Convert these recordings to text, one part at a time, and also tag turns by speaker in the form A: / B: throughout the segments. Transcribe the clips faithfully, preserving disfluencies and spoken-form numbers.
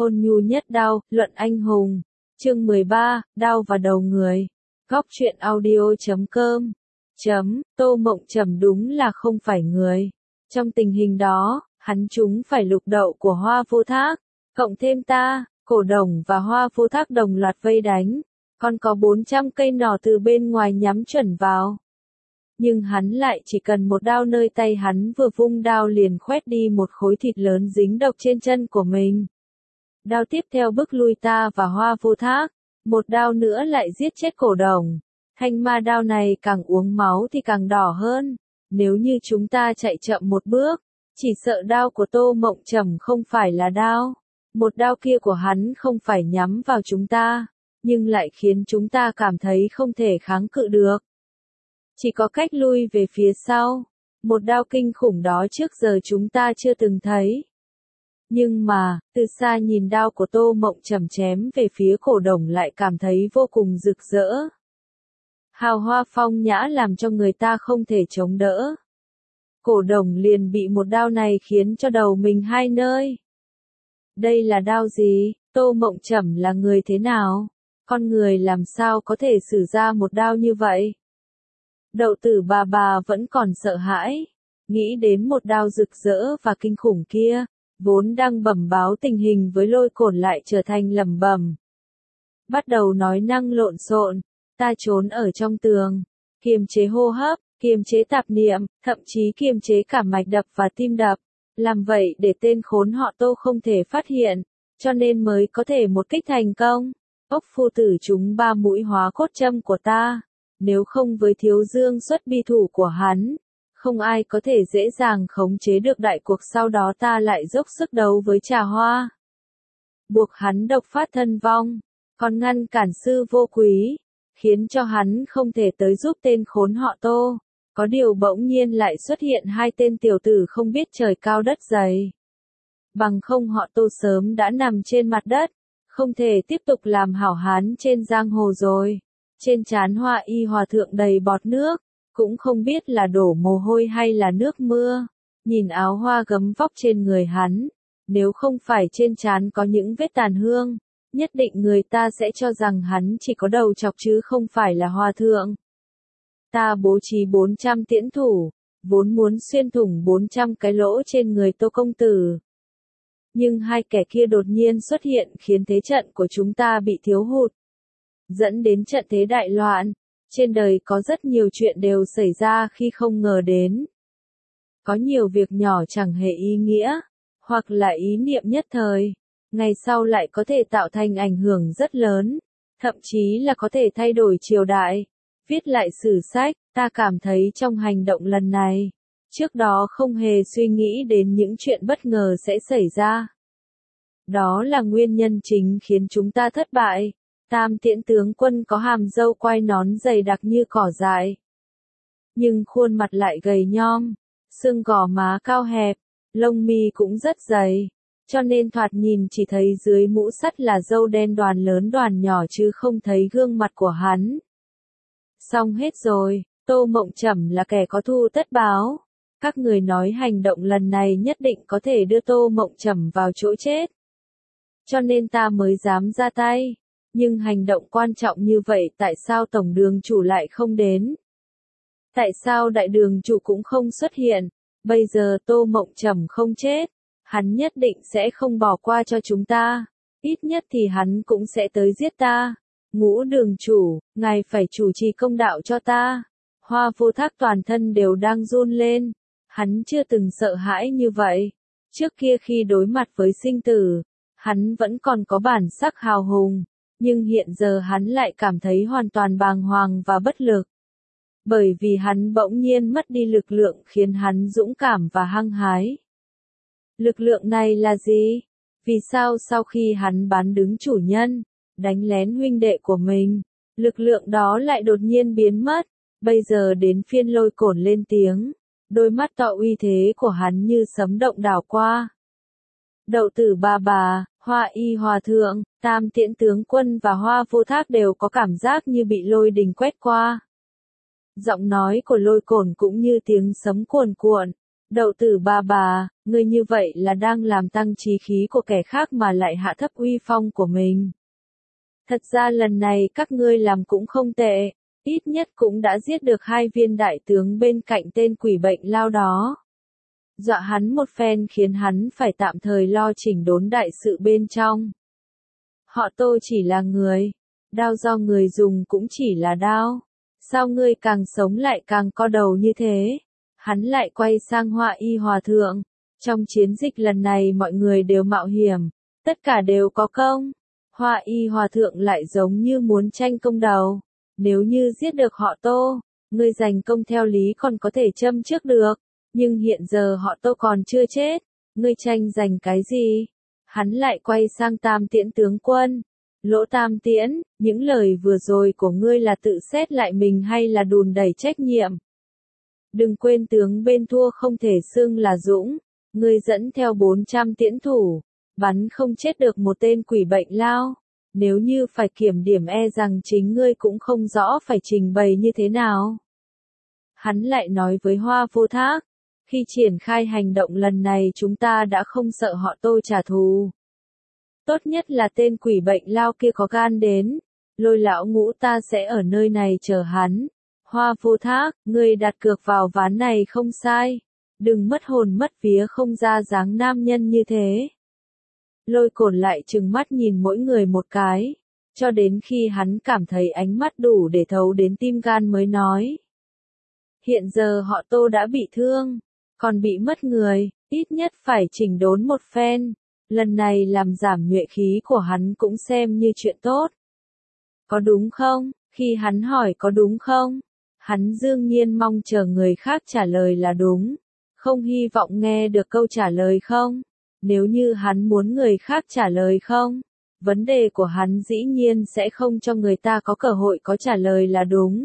A: Ôn nhu nhất đao, luận anh hùng. Chương mười ba, đao và đầu người. Góc truyện audio chấm com. Chấm, Tô Mộng Trầm đúng là không phải người. Trong tình hình đó, hắn chúng phải lục đậu của Hoa Vô Thác, cộng thêm ta, Cổ Đồng và Hoa Vô Thác đồng loạt vây đánh, còn có bốn trăm cây nỏ từ bên ngoài nhắm chuẩn vào. Nhưng hắn lại chỉ cần một đao, nơi tay hắn vừa vung đao liền khoét đi một khối thịt lớn dính độc trên chân của mình. Đao tiếp theo bức lui ta và Hoa Vô Thác, một đao nữa lại giết chết Cổ Đồng. Thanh ma đao này càng uống máu thì càng đỏ hơn, nếu như chúng ta chạy chậm một bước, chỉ sợ đao của Tô Mộng Trầm không phải là đao. Một đao kia của hắn không phải nhắm vào chúng ta, nhưng lại khiến chúng ta cảm thấy không thể kháng cự được. Chỉ có cách lui về phía sau, một đao kinh khủng đó trước giờ chúng ta chưa từng thấy. Nhưng mà, từ xa nhìn đao của Tô Mộng Trầm chém về phía Cổ Đồng lại cảm thấy vô cùng rực rỡ. Hào hoa phong nhã làm cho người ta không thể chống đỡ. Cổ Đồng liền bị một đao này khiến cho đầu mình hai nơi. Đây là đao gì? Tô Mộng Trầm là người thế nào? Con người làm sao có thể sử ra một đao như vậy? Đậu Tử bà bà vẫn còn sợ hãi, nghĩ đến một đao rực rỡ và kinh khủng kia, vốn đang bẩm báo tình hình với Lôi Cổn lại trở thành lẩm bẩm. Bắt đầu nói năng lộn xộn, ta trốn ở trong tường, kiềm chế hô hấp, kiềm chế tạp niệm, thậm chí kiềm chế cả mạch đập và tim đập, làm vậy để tên khốn họ Tô không thể phát hiện, cho nên mới có thể một kích thành công. Ốc phu tử trúng ba mũi hóa cốt châm của ta, nếu không với Thiếu Dương xuất bi thủ của hắn, không ai có thể dễ dàng khống chế được đại cuộc. Sau đó ta lại dốc sức đấu với Trà Hoa, buộc hắn độc phát thân vong, còn ngăn cản Sư Vô Quý, khiến cho hắn không thể tới giúp tên khốn họ Tô. Có điều bỗng nhiên lại xuất hiện hai tên tiểu tử không biết trời cao đất dày. Bằng không họ Tô sớm đã nằm trên mặt đất, không thể tiếp tục làm hảo hán trên giang hồ rồi. Trên trán Hoa Y hòa thượng đầy bọt nước, cũng không biết là đổ mồ hôi hay là nước mưa. Nhìn áo hoa gấm vóc trên người hắn, nếu không phải trên trán có những vết tàn hương, nhất định người ta sẽ cho rằng hắn chỉ có đầu chọc chứ không phải là hòa thượng. Ta bố trí bốn trăm tiễn thủ, vốn muốn xuyên thủng bốn trăm cái lỗ trên người Tô công tử. Nhưng hai kẻ kia đột nhiên xuất hiện khiến thế trận của chúng ta bị thiếu hụt, dẫn đến trận thế đại loạn. Trên đời có rất nhiều chuyện đều xảy ra khi không ngờ đến. Có nhiều việc nhỏ chẳng hề ý nghĩa, hoặc là ý niệm nhất thời, ngày sau lại có thể tạo thành ảnh hưởng rất lớn, thậm chí là có thể thay đổi triều đại, viết lại sử sách. Ta cảm thấy trong hành động lần này, trước đó không hề suy nghĩ đến những chuyện bất ngờ sẽ xảy ra. Đó là nguyên nhân chính khiến chúng ta thất bại. Tam Tiễn tướng quân có hàm râu quai nón dày đặc như cỏ dại, nhưng khuôn mặt lại gầy nhom, xương gò má cao hẹp, lông mi cũng rất dày, cho nên thoạt nhìn chỉ thấy dưới mũ sắt là râu đen đoàn lớn đoàn nhỏ chứ không thấy gương mặt của hắn. Xong hết rồi, Tô Mộng Trầm là kẻ có thù tất báo. Các người nói hành động lần này nhất định có thể đưa Tô Mộng Trầm vào chỗ chết, cho nên ta mới dám ra tay. Nhưng hành động quan trọng như vậy tại sao Tổng đường chủ lại không đến? Tại sao đại đường chủ cũng không xuất hiện? Bây giờ Tô Mộng Trầm không chết, hắn nhất định sẽ không bỏ qua cho chúng ta. Ít nhất thì hắn cũng sẽ tới giết ta. Ngũ đường chủ, ngài phải chủ trì công đạo cho ta. Hoa Vô Thác toàn thân đều đang run lên. Hắn chưa từng sợ hãi như vậy. Trước kia khi đối mặt với sinh tử, hắn vẫn còn có bản sắc hào hùng. Nhưng hiện giờ hắn lại cảm thấy hoàn toàn bàng hoàng và bất lực. Bởi vì hắn bỗng nhiên mất đi lực lượng khiến hắn dũng cảm và hăng hái. Lực lượng này là gì? Vì sao sau khi hắn bán đứng chủ nhân, đánh lén huynh đệ của mình, lực lượng đó lại đột nhiên biến mất? Bây giờ đến phiên Lôi Cổn lên tiếng, đôi mắt to uy thế của hắn như sấm động đảo qua. Đậu Tử bà bà, Hoa Y hòa thượng, Tam Tiễn tướng quân và Hoa Vô Thác đều có cảm giác như bị lôi đình quét qua. Giọng nói của Lôi Cổn cũng như tiếng sấm cuồn cuộn, Đậu tử ba bà, ngươi như vậy là đang làm tăng chí khí của kẻ khác mà lại hạ thấp uy phong của mình. Thật ra lần này các ngươi làm cũng không tệ, ít nhất cũng đã giết được hai viên đại tướng bên cạnh tên quỷ bệnh lao đó. Dọa hắn một phen khiến hắn phải tạm thời lo chỉnh đốn đại sự bên trong. Họ Tô chỉ là người, đao do người dùng cũng chỉ là đao. Sao ngươi càng sống lại càng co đầu như thế? Hắn lại quay sang Hoa Y Hòa Thượng. Trong chiến dịch lần này mọi người đều mạo hiểm, tất cả đều có công. Hoa Y Hòa Thượng lại giống như muốn tranh công đầu. Nếu như giết được họ Tô, ngươi giành công theo lý còn có thể châm trước được. Nhưng hiện giờ họ Tô còn chưa chết, ngươi tranh giành cái gì? Hắn lại quay sang Tam Tiễn tướng quân. Lỗ Tam Tiễn, những lời vừa rồi của ngươi là tự xét lại mình hay là đùn đẩy trách nhiệm? Đừng quên tướng bên thua không thể xưng là dũng, ngươi dẫn theo bốn trăm tiễn thủ, bắn không chết được một tên quỷ bệnh lao. Nếu như phải kiểm điểm e rằng chính ngươi cũng không rõ phải trình bày như thế nào. Hắn lại nói với Hoa Vô Thác, khi triển khai hành động lần này chúng ta đã không sợ họ Tô trả thù. Tốt nhất là tên quỷ bệnh lao kia có gan đến, Lôi lão ngũ ta sẽ ở nơi này chờ hắn. Hoa Vô Thác, ngươi đặt cược vào ván này không sai. Đừng mất hồn mất vía không ra dáng nam nhân như thế. Lôi Cổn lại trừng mắt nhìn mỗi người một cái, cho đến khi hắn cảm thấy ánh mắt đủ để thấu đến tim gan mới nói. Hiện giờ họ Tô đã bị thương, còn bị mất người, ít nhất phải chỉnh đốn một phen. Lần này làm giảm nhuệ khí của hắn cũng xem như chuyện tốt. Có đúng không? Khi hắn hỏi có đúng không? Hắn đương nhiên mong chờ người khác trả lời là đúng. Không hy vọng nghe được câu trả lời không? Nếu như hắn muốn người khác trả lời không? Vấn đề của hắn dĩ nhiên sẽ không cho người ta có cơ hội có trả lời là đúng.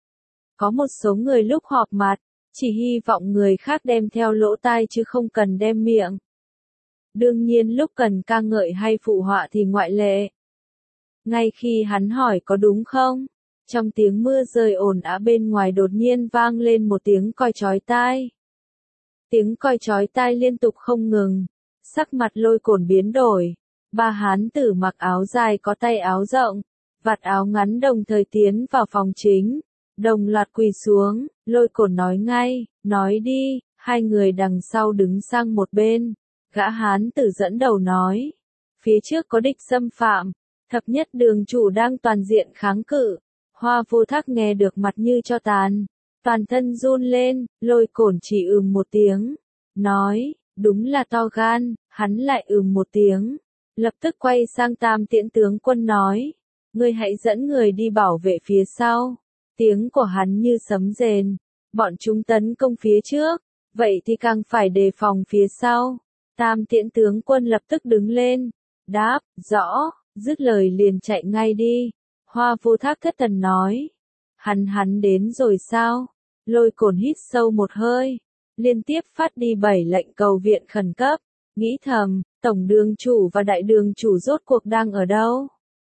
A: Có một số người lúc họp mặt, chỉ hy vọng người khác đem theo lỗ tai chứ không cần đem miệng. Đương nhiên lúc cần ca ngợi hay phụ họa thì ngoại lệ. Ngay khi hắn hỏi có đúng không? Trong tiếng mưa rơi ồn ào bên ngoài đột nhiên vang lên một tiếng còi chói tai. Tiếng còi chói tai liên tục không ngừng, sắc mặt Lôi Cổn biến đổi. Ba hán tử mặc áo dài có tay áo rộng, vạt áo ngắn đồng thời tiến vào phòng chính, đồng loạt quỳ xuống. Lôi Cổn nói ngay, nói đi. Hai người đằng sau đứng sang một bên, gã hán tử dẫn đầu nói, phía trước có địch xâm phạm, thập nhất đường chủ đang toàn diện kháng cự. Hoa Vô Thác nghe được mặt như cho tàn, toàn thân run lên. Lôi Cổn chỉ ừm một tiếng, nói, đúng là to gan. Hắn lại ừm một tiếng, lập tức quay sang Tam Tiễn tướng quân nói, ngươi hãy dẫn người đi bảo vệ phía sau. Tiếng của hắn như sấm rền, bọn chúng tấn công phía trước, vậy thì càng phải đề phòng phía sau. Tam Tiễn tướng quân lập tức đứng lên, đáp, rõ, dứt lời liền chạy ngay đi. Hoa Vô Thác thất thần nói, hắn hắn đến rồi sao? Lôi Cổn hít sâu một hơi, liên tiếp phát đi bảy lệnh cầu viện khẩn cấp, nghĩ thầm, tổng đường chủ và đại đường chủ rốt cuộc đang ở đâu?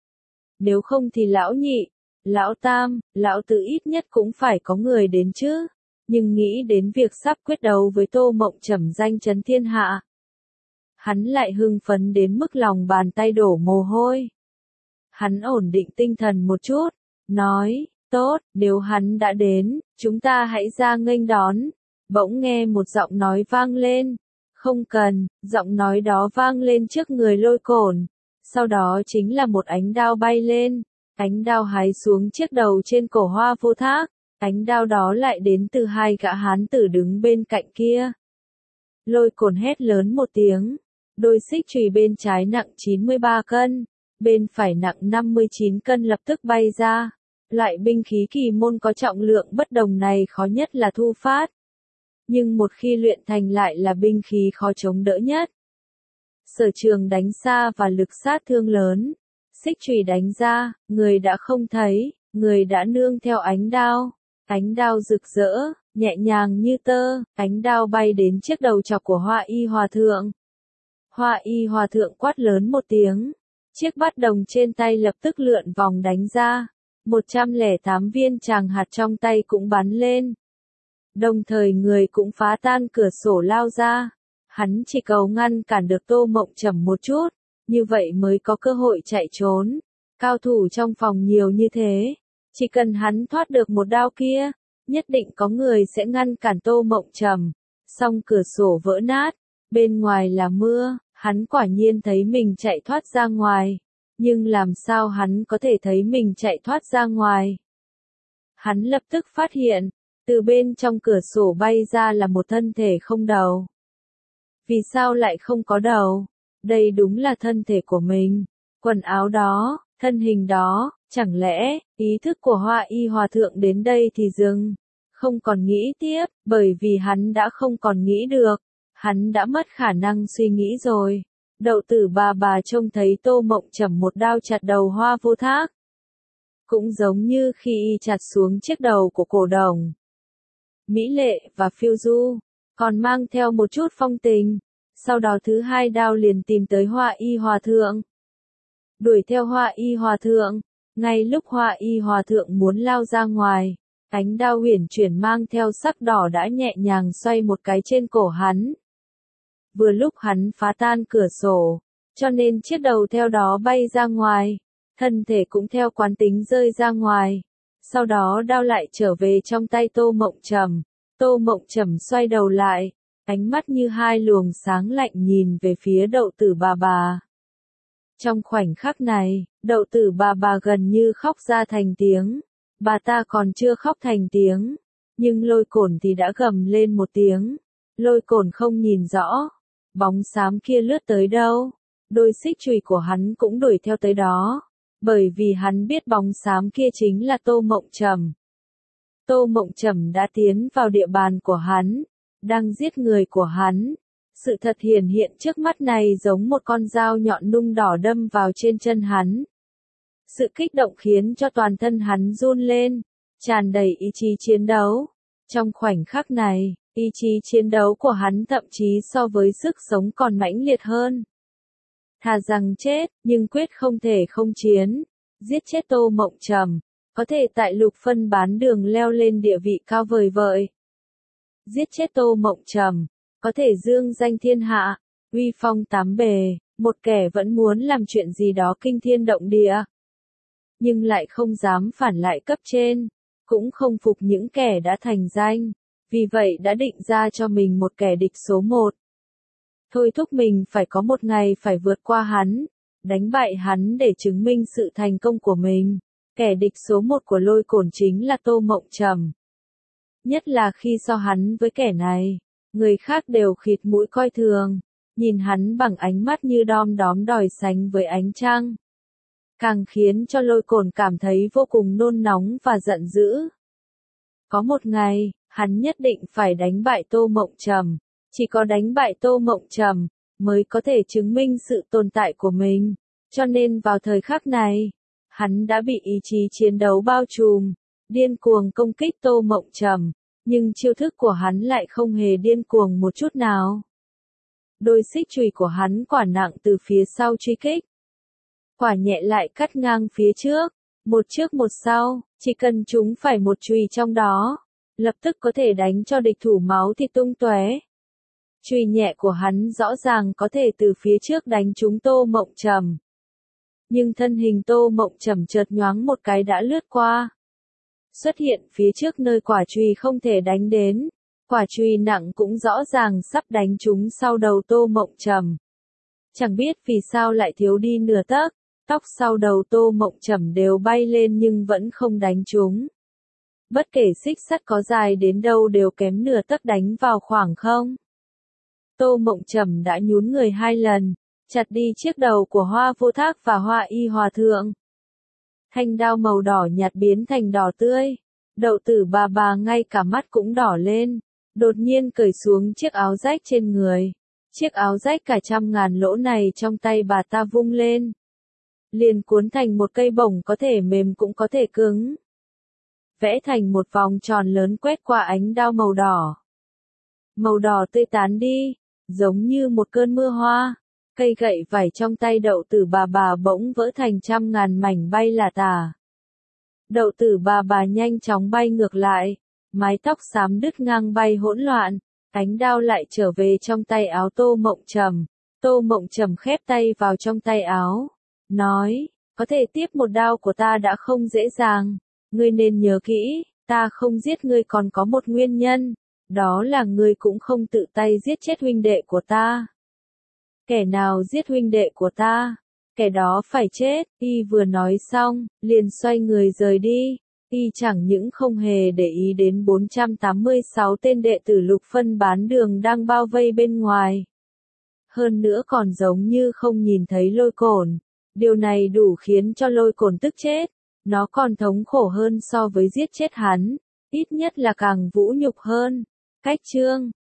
A: Nếu không thì lão nhị, lão tam, lão tứ ít nhất cũng phải có người đến chứ. Nhưng nghĩ đến việc sắp quyết đấu với Tô Mộng Trầm danh chấn thiên hạ, hắn lại hưng phấn đến mức lòng bàn tay đổ mồ hôi. Hắn ổn định tinh thần một chút, nói, tốt, nếu hắn đã đến, chúng ta hãy ra nghênh đón. Bỗng nghe một giọng nói vang lên, không cần. Giọng nói đó vang lên trước người Lôi Cổn, sau đó chính là một ánh đao bay lên, ánh đao hái xuống chiếc đầu trên cổ Hoa Vô Thác. Ánh đao đó lại đến từ hai gã hán tử đứng bên cạnh kia. Lôi Cổn hét lớn một tiếng, đôi xích chùy bên trái nặng chín mươi ba cân, bên phải nặng năm mươi chín cân lập tức bay ra. Loại binh khí kỳ môn có trọng lượng bất đồng này khó nhất là thu phát, nhưng một khi luyện thành lại là binh khí khó chống đỡ nhất. Sở trường đánh xa và lực sát thương lớn, xích chùy đánh ra, người đã không thấy, người đã nương theo ánh đao. Ánh đao rực rỡ, nhẹ nhàng như tơ, ánh đao bay đến chiếc đầu chọc của Hoa Y Hòa Thượng. Hoa Y Hòa Thượng quát lớn một tiếng, chiếc bát đồng trên tay lập tức lượn vòng đánh ra, một trăm lẻ tám viên tràng hạt trong tay cũng bắn lên. Đồng thời người cũng phá tan cửa sổ lao ra. Hắn chỉ cầu ngăn cản được Tô Mộng Trầm một chút, như vậy mới có cơ hội chạy trốn. Cao thủ trong phòng nhiều như thế, chỉ cần hắn thoát được một đao kia, nhất định có người sẽ ngăn cản Tô Mộng Trầm. Xong cửa sổ vỡ nát, bên ngoài là mưa, hắn quả nhiên thấy mình chạy thoát ra ngoài. Nhưng làm sao hắn có thể thấy mình chạy thoát ra ngoài? Hắn lập tức phát hiện, từ bên trong cửa sổ bay ra là một thân thể không đầu. Vì sao lại không có đầu? Đây đúng là thân thể của mình. Quần áo đó, thân hình đó, chẳng lẽ, ý thức của Hoa Y Hòa Thượng đến đây thì dừng. Không còn nghĩ tiếp, bởi vì hắn đã không còn nghĩ được. Hắn đã mất khả năng suy nghĩ rồi. Đậu Tử Bà Bà trông thấy Tô Mộng Trầm một đao chặt đầu Hoa Vô Thác. Cũng giống như khi y chặt xuống chiếc đầu của cổ đồng. Mỹ lệ và phiêu du, còn mang theo một chút phong tình. Sau đó thứ hai đao liền tìm tới Hoa Y Hòa Thượng. Đuổi theo Hoa Y Hòa Thượng, ngay lúc Hoa Y Hòa Thượng muốn lao ra ngoài, ánh đao huyền chuyển mang theo sắc đỏ đã nhẹ nhàng xoay một cái trên cổ hắn. Vừa lúc hắn phá tan cửa sổ, cho nên chiếc đầu theo đó bay ra ngoài, thân thể cũng theo quán tính rơi ra ngoài. Sau đó đao lại trở về trong tay Tô Mộng Trầm. Tô Mộng Trầm xoay đầu lại, ánh mắt như hai luồng sáng lạnh nhìn về phía Đậu Tử Bà Bà. Trong khoảnh khắc này, Đậu Tử Bà Bà gần như khóc ra thành tiếng. Bà ta còn chưa khóc thành tiếng, nhưng Lôi Cổn thì đã gầm lên một tiếng. Lôi Cổn không nhìn rõ, bóng xám kia lướt tới đâu, đôi xích chùy của hắn cũng đuổi theo tới đó, bởi vì hắn biết bóng xám kia chính là Tô Mộng Trầm. Tô Mộng Trầm đã tiến vào địa bàn của hắn, đang giết người của hắn. Sự thật hiển hiện trước mắt này giống một con dao nhọn nung đỏ đâm vào trên chân hắn. Sự kích động khiến cho toàn thân hắn run lên, tràn đầy ý chí chiến đấu. Trong khoảnh khắc này, ý chí chiến đấu của hắn thậm chí so với sức sống còn mãnh liệt hơn. Thà rằng chết, nhưng quyết không thể không chiến. Giết chết Tô Mộng Trầm, có thể tại lục phân bán đường leo lên địa vị cao vời vợi. Giết chết Tô Mộng Trầm, có thể dương danh thiên hạ, uy phong tám bề, một kẻ vẫn muốn làm chuyện gì đó kinh thiên động địa. Nhưng lại không dám phản lại cấp trên, cũng không phục những kẻ đã thành danh, vì vậy đã định ra cho mình một kẻ địch số một. Thôi thúc mình phải có một ngày phải vượt qua hắn, đánh bại hắn để chứng minh sự thành công của mình. Kẻ địch số một của Lôi Cổn chính là Tô Mộng Trầm. Nhất là khi so hắn với kẻ này, người khác đều khịt mũi coi thường, nhìn hắn bằng ánh mắt như đom đóm đòi sánh với ánh trăng. Càng khiến cho Lôi Cổn cảm thấy vô cùng nôn nóng và giận dữ. Có một ngày, hắn nhất định phải đánh bại Tô Mộng Trầm. Chỉ có đánh bại Tô Mộng Trầm, mới có thể chứng minh sự tồn tại của mình. Cho nên vào thời khắc này, hắn đã bị ý chí chiến đấu bao trùm, điên cuồng công kích Tô Mộng Trầm. Nhưng chiêu thức của hắn lại không hề điên cuồng một chút nào. Đôi xích chùy của hắn quả nặng từ phía sau truy kích. Quả nhẹ lại cắt ngang phía trước, một trước một sau, chỉ cần chúng phải một chùy trong đó, lập tức có thể đánh cho địch thủ máu thịt tung tóe. Chùy nhẹ của hắn rõ ràng có thể từ phía trước đánh trúng Tô Mộng Trầm. Nhưng thân hình Tô Mộng Trầm chợt nhoáng một cái đã lướt qua. Xuất hiện phía trước nơi quả chùy không thể đánh đến, quả chùy nặng cũng rõ ràng sắp đánh trúng sau đầu Tô Mộng Trầm. Chẳng biết vì sao lại thiếu đi nửa tấc, tóc sau đầu Tô Mộng Trầm đều bay lên nhưng vẫn không đánh trúng. Bất kể xích sắt có dài đến đâu đều kém nửa tấc đánh vào khoảng không. Tô Mộng Trầm đã nhún người hai lần, chặt đi chiếc đầu của Hoa Vô Thác và Hoa Y Hòa Thượng. Thanh đao màu đỏ nhạt biến thành đỏ tươi, Đậu Tử Bà Bà ngay cả mắt cũng đỏ lên, đột nhiên cởi xuống chiếc áo rách trên người. Chiếc áo rách cả trăm ngàn lỗ này trong tay bà ta vung lên, liền cuốn thành một cây bổng có thể mềm cũng có thể cứng. Vẽ thành một vòng tròn lớn quét qua ánh đao màu đỏ. Màu đỏ tươi tán đi, giống như một cơn mưa hoa. Cây gậy vải trong tay Đậu Tử Bà Bà bỗng vỡ thành trăm ngàn mảnh bay là tả. Đậu Tử Bà Bà nhanh chóng bay ngược lại, mái tóc xám đứt ngang bay hỗn loạn, cánh đao lại trở về trong tay áo Tô Mộng Trầm. Tô Mộng Trầm khép tay vào trong tay áo, nói, có thể tiếp một đao của ta đã không dễ dàng, ngươi nên nhớ kỹ, ta không giết ngươi còn có một nguyên nhân, đó là ngươi cũng không tự tay giết chết huynh đệ của ta. Kẻ nào giết huynh đệ của ta, kẻ đó phải chết. Y vừa nói xong, liền xoay người rời đi. Y chẳng những không hề để ý đến bốn trăm tám mươi sáu tên đệ tử Lục Phân bán đường đang bao vây bên ngoài. Hơn nữa còn giống như không nhìn thấy Lôi Cổn. Điều này đủ khiến cho Lôi Cổn tức chết. Nó còn thống khổ hơn so với giết chết hắn. Ít nhất là càng vũ nhục hơn. Cách chương